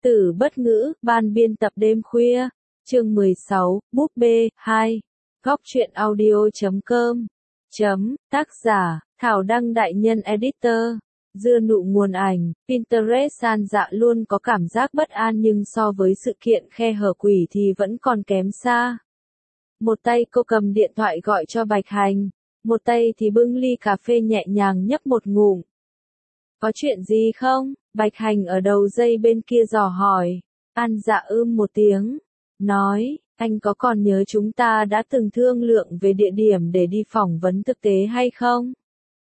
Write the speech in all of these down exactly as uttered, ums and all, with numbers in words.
Tử bất ngữ, ban biên tập đêm khuya, chương mười sáu, búp bê, hai, góc truyện audio chấm com, chấm, tác giả, Thảo Đăng đại nhân editor, dưa nụ nguồn ảnh, Pinterest san dạ luôn có cảm giác bất an nhưng so với sự kiện khe hở quỷ thì vẫn còn kém xa. Một tay cô cầm điện thoại gọi cho Bạch Hành, một tay thì bưng ly cà phê nhẹ nhàng nhấp một ngụm. Có chuyện gì không? Bạch Hành ở đầu dây bên kia dò hỏi. An dạ ưm một tiếng, nói, anh có còn nhớ chúng ta đã từng thương lượng về địa điểm để đi phỏng vấn thực tế hay không?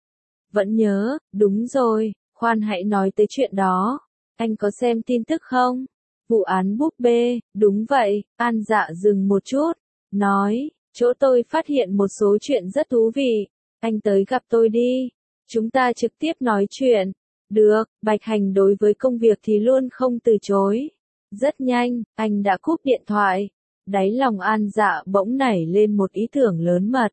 Vẫn nhớ, đúng rồi, khoan hãy nói tới chuyện đó. Anh có xem tin tức không? Vụ án búp bê, đúng vậy, An dạ dừng một chút, nói, chỗ tôi phát hiện một số chuyện rất thú vị, anh tới gặp tôi đi, chúng ta trực tiếp nói chuyện. Được, Bạch Hành đối với công việc thì luôn không từ chối. Rất nhanh, anh đã cúp điện thoại. Đáy lòng An dạ bỗng nảy lên một ý tưởng lớn mật.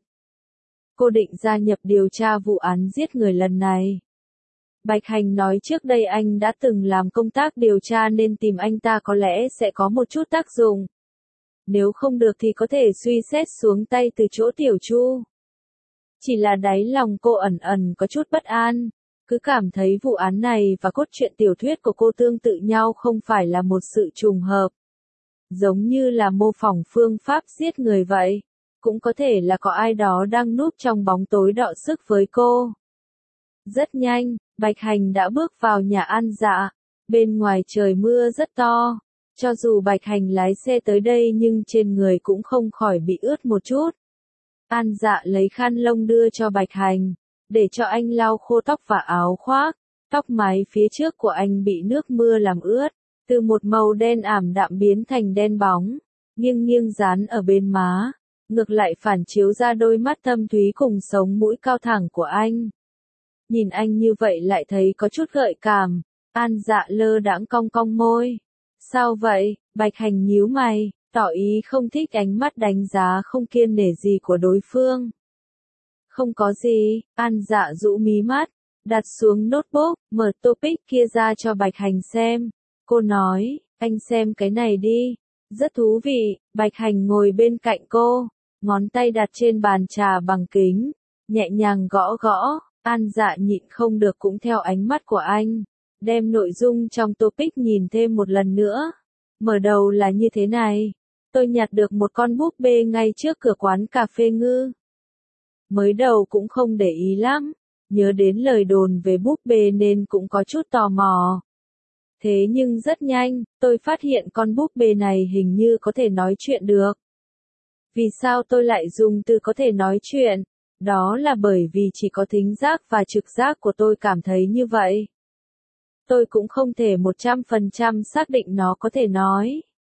Cô định gia nhập điều tra vụ án giết người lần này. Bạch Hành nói trước đây anh đã từng làm công tác điều tra nên tìm anh ta có lẽ sẽ có một chút tác dụng. Nếu không được thì có thể suy xét xuống tay từ chỗ Tiểu Chu. Chỉ là đáy lòng cô ẩn ẩn có chút bất an. Cứ cảm thấy vụ án này và cốt truyện tiểu thuyết của cô tương tự nhau không phải là một sự trùng hợp. Giống như là mô phỏng phương pháp giết người vậy. Cũng có thể là có ai đó đang núp trong bóng tối đọ sức với cô. Rất nhanh, Bạch Hành đã bước vào nhà An dạ. Bên ngoài trời mưa rất to. Cho dù Bạch Hành lái xe tới đây nhưng trên người cũng không khỏi bị ướt một chút. An dạ lấy khăn lông đưa cho Bạch Hành. Để cho anh lau khô tóc và áo khoác, tóc mái phía trước của anh bị nước mưa làm ướt, từ một màu đen ảm đạm biến thành đen bóng, nghiêng nghiêng dán ở bên má, ngược lại phản chiếu ra đôi mắt thâm thúy cùng sống mũi cao thẳng của anh. Nhìn anh như vậy lại thấy có chút gợi cảm, An dạ lơ đãng cong cong môi. Sao vậy? Bạch Hành nhíu mày, tỏ ý không thích ánh mắt đánh giá không kiêng nể gì của đối phương. Không có gì, An dạ rũ mí mắt, đặt xuống notebook, mở topic kia ra cho Bạch Hành xem. Cô nói, anh xem cái này đi. Rất thú vị, Bạch Hành ngồi bên cạnh cô, ngón tay đặt trên bàn trà bằng kính, nhẹ nhàng gõ gõ, An dạ nhịn không được cũng theo ánh mắt của anh, đem nội dung trong topic nhìn thêm một lần nữa. Mở đầu là như thế này, tôi nhặt được một con búp bê ngay trước cửa quán cà phê Ngư. Mới đầu cũng không để ý lắm, nhớ đến lời đồn về búp bê nên cũng có chút tò mò. Thế nhưng rất nhanh, tôi phát hiện con búp bê này hình như có thể nói chuyện được. Vì sao tôi lại dùng từ có thể nói chuyện? Đó là bởi vì chỉ có thính giác và trực giác của tôi cảm thấy như vậy. Tôi cũng không thể một trăm phần trăm xác định nó có thể nói.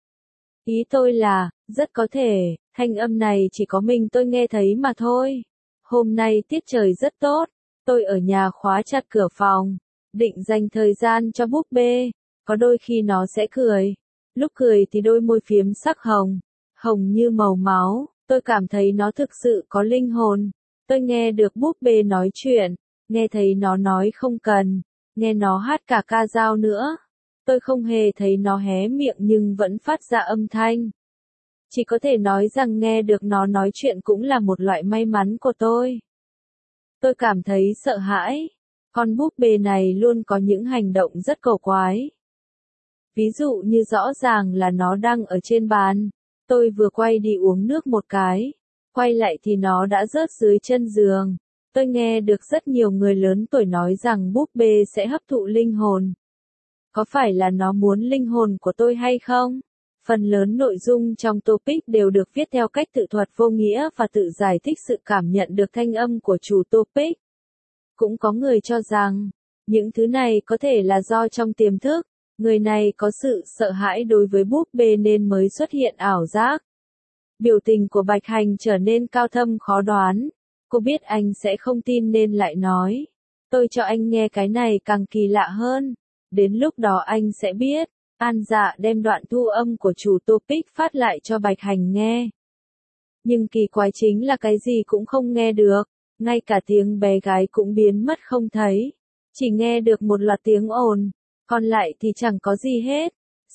Ý tôi là, rất có thể, thanh âm này chỉ có mình tôi nghe thấy mà thôi. Hôm nay tiết trời rất tốt, tôi ở nhà khóa chặt cửa phòng, định dành thời gian cho búp bê, có đôi khi nó sẽ cười, lúc cười thì đôi môi phiếm sắc hồng, hồng như màu máu, tôi cảm thấy nó thực sự có linh hồn, tôi nghe được búp bê nói chuyện, nghe thấy nó nói không cần, nghe nó hát cả ca dao nữa, tôi không hề thấy nó hé miệng nhưng vẫn phát ra âm thanh. Chỉ có thể nói rằng nghe được nó nói chuyện cũng là một loại may mắn của tôi. Tôi cảm thấy sợ hãi. Con búp bê này luôn có những hành động rất cổ quái. Ví dụ như rõ ràng là nó đang ở trên bàn. Tôi vừa quay đi uống nước một cái. Quay lại thì nó đã rớt dưới chân giường. Tôi nghe được rất nhiều người lớn tuổi nói rằng búp bê sẽ hấp thụ linh hồn. Có phải là nó muốn linh hồn của tôi hay không? Phần lớn nội dung trong topic đều được viết theo cách tự thuật vô nghĩa và tự giải thích sự cảm nhận được thanh âm của chủ topic. Cũng có người cho rằng, những thứ này có thể là do trong tiềm thức, người này có sự sợ hãi đối với búp bê nên mới xuất hiện ảo giác. Biểu tình của Bạch Hành trở nên cao thâm khó đoán. Cô biết anh sẽ không tin nên lại nói. Tôi cho anh nghe cái này càng kỳ lạ hơn. Đến lúc đó anh sẽ biết. An dạ đem đoạn thu âm của chủ topic phát lại cho Bạch Hành nghe. Nhưng kỳ quái chính là cái gì cũng không nghe được, ngay cả tiếng bé gái cũng biến mất không thấy. Chỉ nghe được một loạt tiếng ồn, còn lại thì chẳng có gì hết.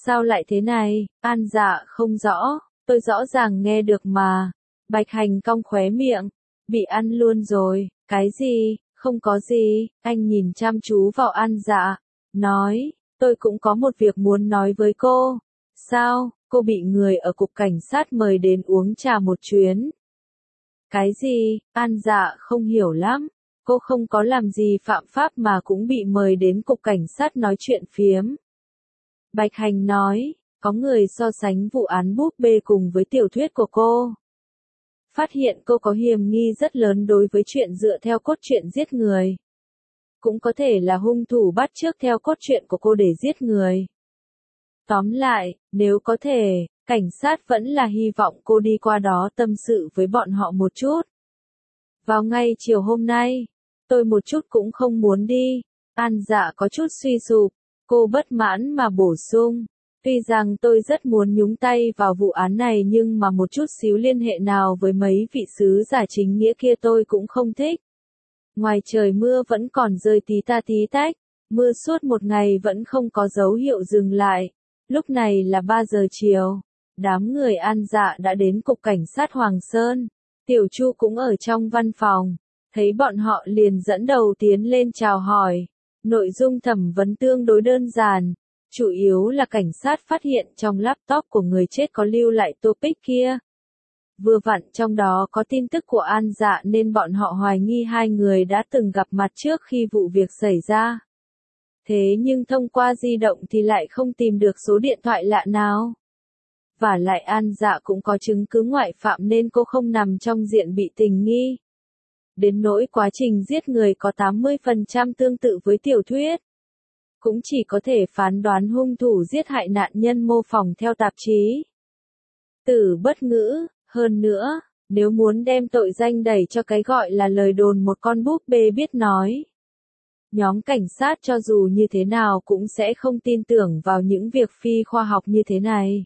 Sao lại thế này? An Dạ không rõ, tôi rõ ràng nghe được mà. Bạch Hành cong khóe miệng, bị ăn luôn rồi, cái gì, không có gì, anh nhìn chăm chú vào An Dạ, nói, tôi cũng có một việc muốn nói với cô. Sao, cô bị người ở cục cảnh sát mời đến uống trà một chuyến. Cái gì, An Dạ không hiểu lắm, cô không có làm gì phạm pháp mà cũng bị mời đến cục cảnh sát nói chuyện phiếm. Bạch Hành nói, có người so sánh vụ án búp bê cùng với tiểu thuyết của cô. Phát hiện cô có hiềm nghi rất lớn đối với chuyện dựa theo cốt truyện giết người. Cũng có thể là hung thủ bắt chước theo cốt truyện của cô để giết người. Tóm lại, nếu có thể, cảnh sát vẫn là hy vọng cô đi qua đó tâm sự với bọn họ một chút. Vào ngay chiều hôm nay, tôi một chút cũng không muốn đi. An Dạ có chút suy sụp, cô bất mãn mà bổ sung. Tuy rằng tôi rất muốn nhúng tay vào vụ án này nhưng mà một chút xíu liên hệ nào với mấy vị sứ giả chính nghĩa kia tôi cũng không thích. Ngoài trời mưa vẫn còn rơi tí ta tí tách, mưa suốt một ngày vẫn không có dấu hiệu dừng lại. Lúc này là ba giờ chiều, đám người An Dạ đã đến cục cảnh sát Hoàng Sơn. Tiểu Chu cũng ở trong văn phòng, thấy bọn họ liền dẫn đầu tiến lên chào hỏi. Nội dung thẩm vấn tương đối đơn giản. Chủ yếu là cảnh sát phát hiện trong laptop của người chết có lưu lại topic kia. Vừa vặn trong đó có tin tức của An Dạ nên bọn họ hoài nghi hai người đã từng gặp mặt trước khi vụ việc xảy ra. Thế nhưng thông qua di động thì lại không tìm được số điện thoại lạ nào. Và lại An Dạ cũng có chứng cứ ngoại phạm nên cô không nằm trong diện bị tình nghi. Đến nỗi quá trình giết người có tám mươi phần trăm tương tự với tiểu thuyết. Cũng chỉ có thể phán đoán hung thủ giết hại nạn nhân mô phỏng theo tạp chí. Tử bất ngữ, hơn nữa, nếu muốn đem tội danh đẩy cho cái gọi là lời đồn một con búp bê biết nói. Nhóm cảnh sát cho dù như thế nào cũng sẽ không tin tưởng vào những việc phi khoa học như thế này.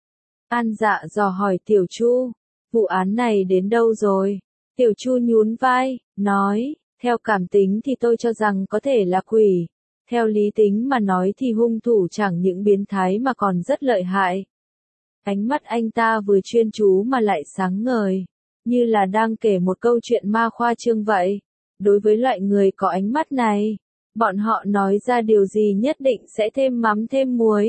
An Dạ dò hỏi Tiểu Chu, vụ án này đến đâu rồi? Tiểu Chu nhún vai, nói, theo cảm tính thì tôi cho rằng có thể là quỷ. Theo lý tính mà nói thì hung thủ chẳng những biến thái mà còn rất lợi hại. Ánh mắt anh ta vừa chuyên chú mà lại sáng ngời, như là đang kể một câu chuyện ma khoa trương vậy. Đối với loại người có ánh mắt này, bọn họ nói ra điều gì nhất định sẽ thêm mắm thêm muối.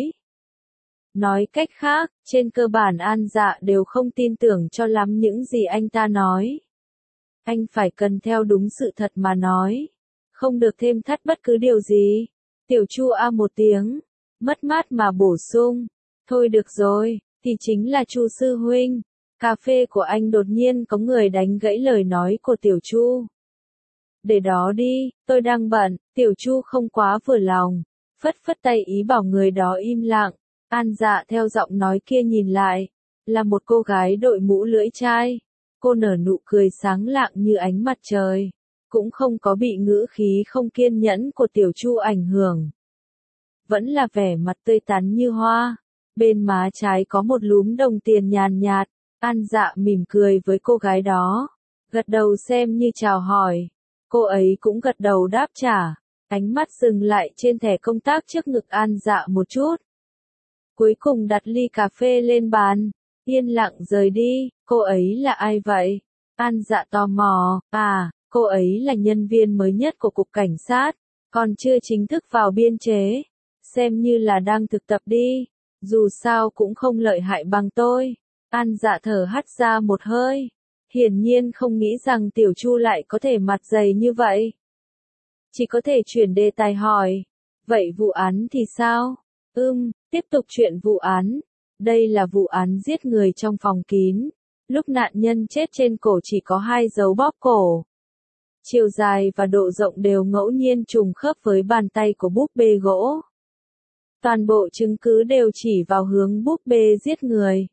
Nói cách khác, trên cơ bản An Dạ đều không tin tưởng cho lắm những gì anh ta nói. Anh phải cần theo đúng sự thật mà nói. Không được thêm thắt bất cứ điều gì. Tiểu Chu a một tiếng, mất mát mà bổ sung. Thôi được rồi, thì chính là Chu sư huynh. Cà phê của anh đột nhiên có người đánh gãy lời nói của Tiểu Chu. Để đó đi, tôi đang bận. Tiểu Chu không quá vừa lòng, phất phất tay ý bảo người đó im lặng. An Dạ theo giọng nói kia nhìn lại, là một cô gái đội mũ lưỡi chai. Cô nở nụ cười sáng lạng như ánh mặt trời. Cũng không có bị ngữ khí không kiên nhẫn của Tiểu Chu ảnh hưởng. Vẫn là vẻ mặt tươi tắn như hoa. Bên má trái có một lúm đồng tiền nhàn nhạt. An Dạ mỉm cười với cô gái đó. Gật đầu xem như chào hỏi. Cô ấy cũng gật đầu đáp trả. Ánh mắt dừng lại trên thẻ công tác trước ngực An Dạ một chút. Cuối cùng đặt ly cà phê lên bàn. Yên lặng rời đi. Cô ấy là ai vậy? An Dạ tò mò. À, cô ấy là nhân viên mới nhất của cục cảnh sát. Còn chưa chính thức vào biên chế. Xem như là đang thực tập đi. Dù sao cũng không lợi hại bằng tôi. An Dạ thở hắt ra một hơi. Hiển nhiên không nghĩ rằng Tiểu Chu lại có thể mặt dày như vậy. Chỉ có thể chuyển đề tài hỏi. Vậy vụ án thì sao? Ừm, tiếp tục chuyện vụ án. Đây là vụ án giết người trong phòng kín. Lúc nạn nhân chết trên cổ chỉ có hai dấu bóp cổ. Chiều dài và độ rộng đều ngẫu nhiên trùng khớp với bàn tay của búp bê gỗ. Toàn bộ chứng cứ đều chỉ vào hướng búp bê giết người.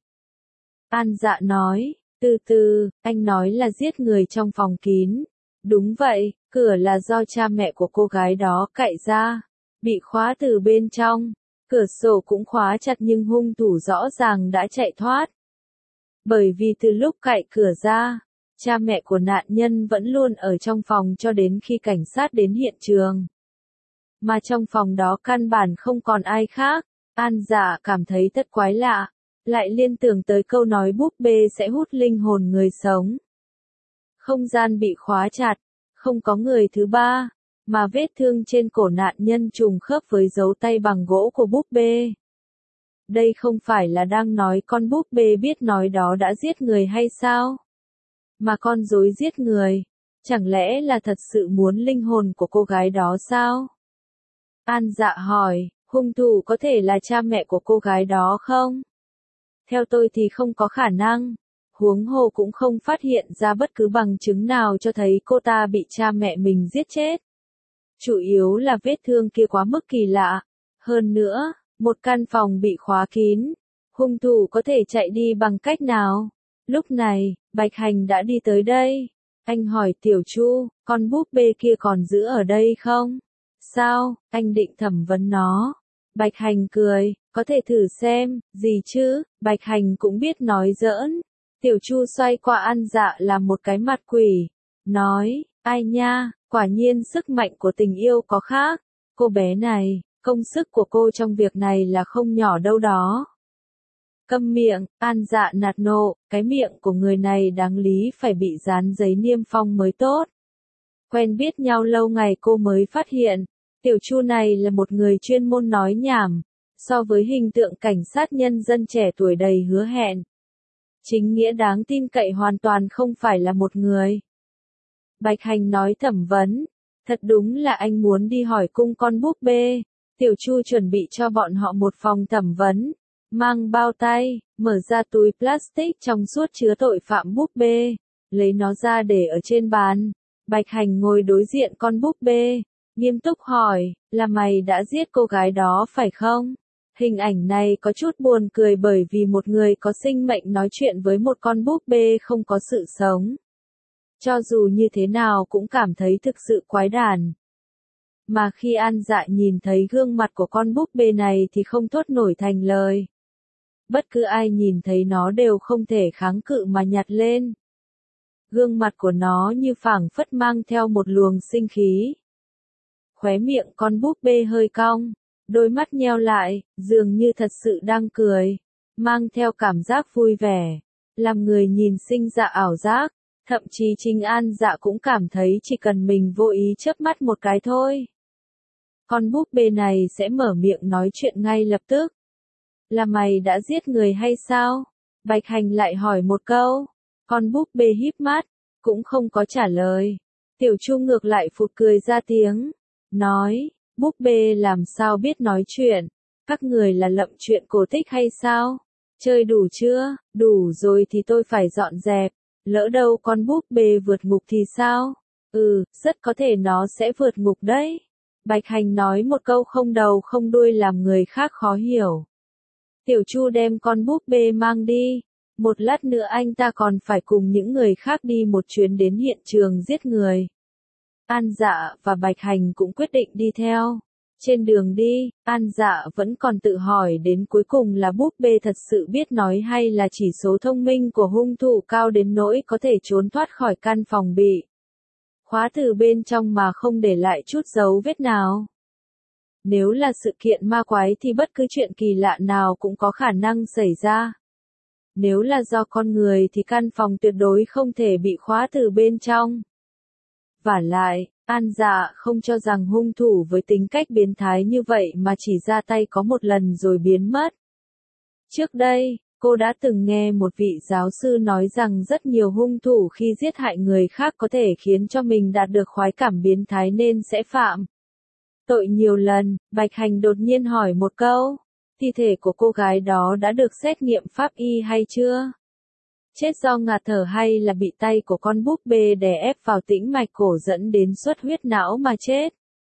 An Dạ nói, từ từ, anh nói là giết người trong phòng kín. Đúng vậy, cửa là do cha mẹ của cô gái đó cậy ra. Bị khóa từ bên trong. Cửa sổ cũng khóa chặt nhưng hung thủ rõ ràng đã chạy thoát. Bởi vì từ lúc cậy cửa ra, cha mẹ của nạn nhân vẫn luôn ở trong phòng cho đến khi cảnh sát đến hiện trường. Mà trong phòng đó căn bản không còn ai khác, An Dạ cảm thấy thật quái lạ, lại liên tưởng tới câu nói búp bê sẽ hút linh hồn người sống. Không gian bị khóa chặt, không có người thứ ba, mà vết thương trên cổ nạn nhân trùng khớp với dấu tay bằng gỗ của búp bê. Đây không phải là đang nói con búp bê biết nói đó đã giết người hay sao? Mà con rối giết người, chẳng lẽ là thật sự muốn linh hồn của cô gái đó sao? An Dạ hỏi, hung thủ có thể là cha mẹ của cô gái đó không? Theo tôi thì không có khả năng. Huống hồ cũng không phát hiện ra bất cứ bằng chứng nào cho thấy cô ta bị cha mẹ mình giết chết. Chủ yếu là vết thương kia quá mức kỳ lạ. Hơn nữa, một căn phòng bị khóa kín. Hung thủ có thể chạy đi bằng cách nào? Lúc này, Bạch Hành đã đi tới đây. Anh hỏi Tiểu Chu, con búp bê kia còn giữ ở đây không? Sao, anh định thẩm vấn nó? Bạch Hành cười, có thể thử xem, gì chứ, Bạch Hành cũng biết nói giỡn. Tiểu Chu xoay qua An Dạ là một cái mặt quỷ, nói, ai nha, quả nhiên sức mạnh của tình yêu có khác, cô bé này, công sức của cô trong việc này là không nhỏ đâu đó. Câm miệng, An Dạ nạt nộ, cái miệng của người này đáng lý phải bị dán giấy niêm phong mới tốt. Quen biết nhau lâu ngày cô mới phát hiện, Tiểu Chu này là một người chuyên môn nói nhảm, so với hình tượng cảnh sát nhân dân trẻ tuổi đầy hứa hẹn. Chính nghĩa đáng tin cậy hoàn toàn không phải là một người. Bạch Hành nói thẩm vấn, thật đúng là anh muốn đi hỏi cung con búp bê. Tiểu Chu chuẩn bị cho bọn họ một phòng thẩm vấn, mang bao tay, mở ra túi plastic trong suốt chứa tội phạm búp bê, lấy nó ra để ở trên bàn. Bạch Hành ngồi đối diện con búp bê, nghiêm túc hỏi, là mày đã giết cô gái đó phải không? Hình ảnh này có chút buồn cười bởi vì một người có sinh mệnh nói chuyện với một con búp bê không có sự sống. Cho dù như thế nào cũng cảm thấy thực sự quái đản. Mà khi An Dạ nhìn thấy gương mặt của con búp bê này thì không thốt nổi thành lời. Bất cứ ai nhìn thấy nó đều không thể kháng cự mà nhặt lên. Gương mặt của nó như phảng phất mang theo một luồng sinh khí. Khóe miệng con búp bê hơi cong, đôi mắt nheo lại, dường như thật sự đang cười, mang theo cảm giác vui vẻ, làm người nhìn sinh ra ảo giác, thậm chí chính An Dạ cũng cảm thấy chỉ cần mình vô ý chớp mắt một cái thôi. Con búp bê này sẽ mở miệng nói chuyện ngay lập tức. Là mày đã giết người hay sao? Bạch Hành lại hỏi một câu. Con búp bê híp mắt, cũng không có trả lời. Tiểu Chu ngược lại phụt cười ra tiếng, nói, búp bê làm sao biết nói chuyện, các người là lậm chuyện cổ tích hay sao? Chơi đủ chưa? Đủ rồi thì tôi phải dọn dẹp, lỡ đâu con búp bê vượt ngục thì sao? Ừ, rất có thể nó sẽ vượt ngục đấy. Bạch Hành nói một câu không đầu không đuôi làm người khác khó hiểu. Tiểu Chu đem con búp bê mang đi. Một lát nữa anh ta còn phải cùng những người khác đi một chuyến đến hiện trường giết người. An Dạ và Bạch Hành cũng quyết định đi theo. Trên đường đi, An Dạ vẫn còn tự hỏi đến cuối cùng là búp bê thật sự biết nói hay là chỉ số thông minh của hung thủ cao đến nỗi có thể trốn thoát khỏi căn phòng bị khóa từ bên trong mà không để lại chút dấu vết nào. Nếu là sự kiện ma quái thì bất cứ chuyện kỳ lạ nào cũng có khả năng xảy ra. Nếu là do con người thì căn phòng tuyệt đối không thể bị khóa từ bên trong. Vả lại, An Dạ không cho rằng hung thủ với tính cách biến thái như vậy mà chỉ ra tay có một lần rồi biến mất. Trước đây, cô đã từng nghe một vị giáo sư nói rằng rất nhiều hung thủ khi giết hại người khác có thể khiến cho mình đạt được khoái cảm biến thái nên sẽ phạm tội nhiều lần. Bạch Hành đột nhiên hỏi một câu, thi thể của cô gái đó đã được xét nghiệm pháp y hay chưa? Chết do ngạt thở hay là bị tay của con búp bê đè ép vào tĩnh mạch cổ dẫn đến xuất huyết não mà chết?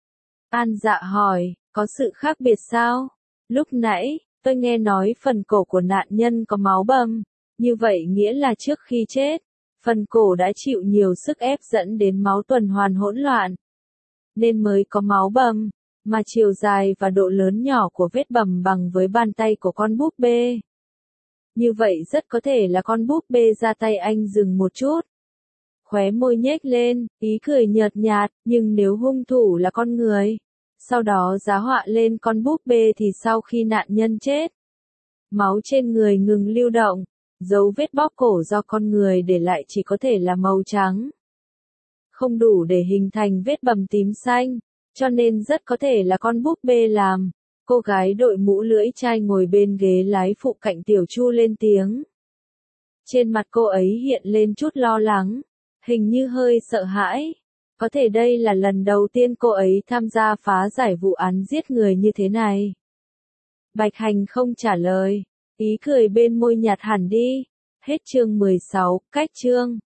An Dạ hỏi, có sự khác biệt sao? Lúc nãy, tôi nghe nói phần cổ của nạn nhân có máu bầm, như vậy nghĩa là trước khi chết, phần cổ đã chịu nhiều sức ép dẫn đến máu tuần hoàn hỗn loạn, nên mới có máu bầm, mà chiều dài và độ lớn nhỏ của vết bầm bằng với bàn tay của con búp bê. Như vậy rất có thể là con búp bê ra tay. Anh dừng một chút, khóe môi nhếch lên, ý cười nhợt nhạt, nhưng nếu hung thủ là con người, Sau đó giá họa lên con búp bê thì sau khi nạn nhân chết, máu trên người ngừng lưu động, dấu vết bóp cổ do con người để lại chỉ có thể là màu trắng, không đủ để hình thành vết bầm tím xanh, cho nên rất có thể là con búp bê làm. Cô gái đội mũ lưỡi chai ngồi bên ghế lái phụ cạnh Tiểu Chu lên tiếng. Trên mặt cô ấy hiện lên chút lo lắng, hình như hơi sợ hãi. Có thể đây là lần đầu tiên cô ấy tham gia phá giải vụ án giết người như thế này. Bạch Hành không trả lời, ý cười bên môi nhạt hẳn đi. Hết chương mười sáu, cách chương.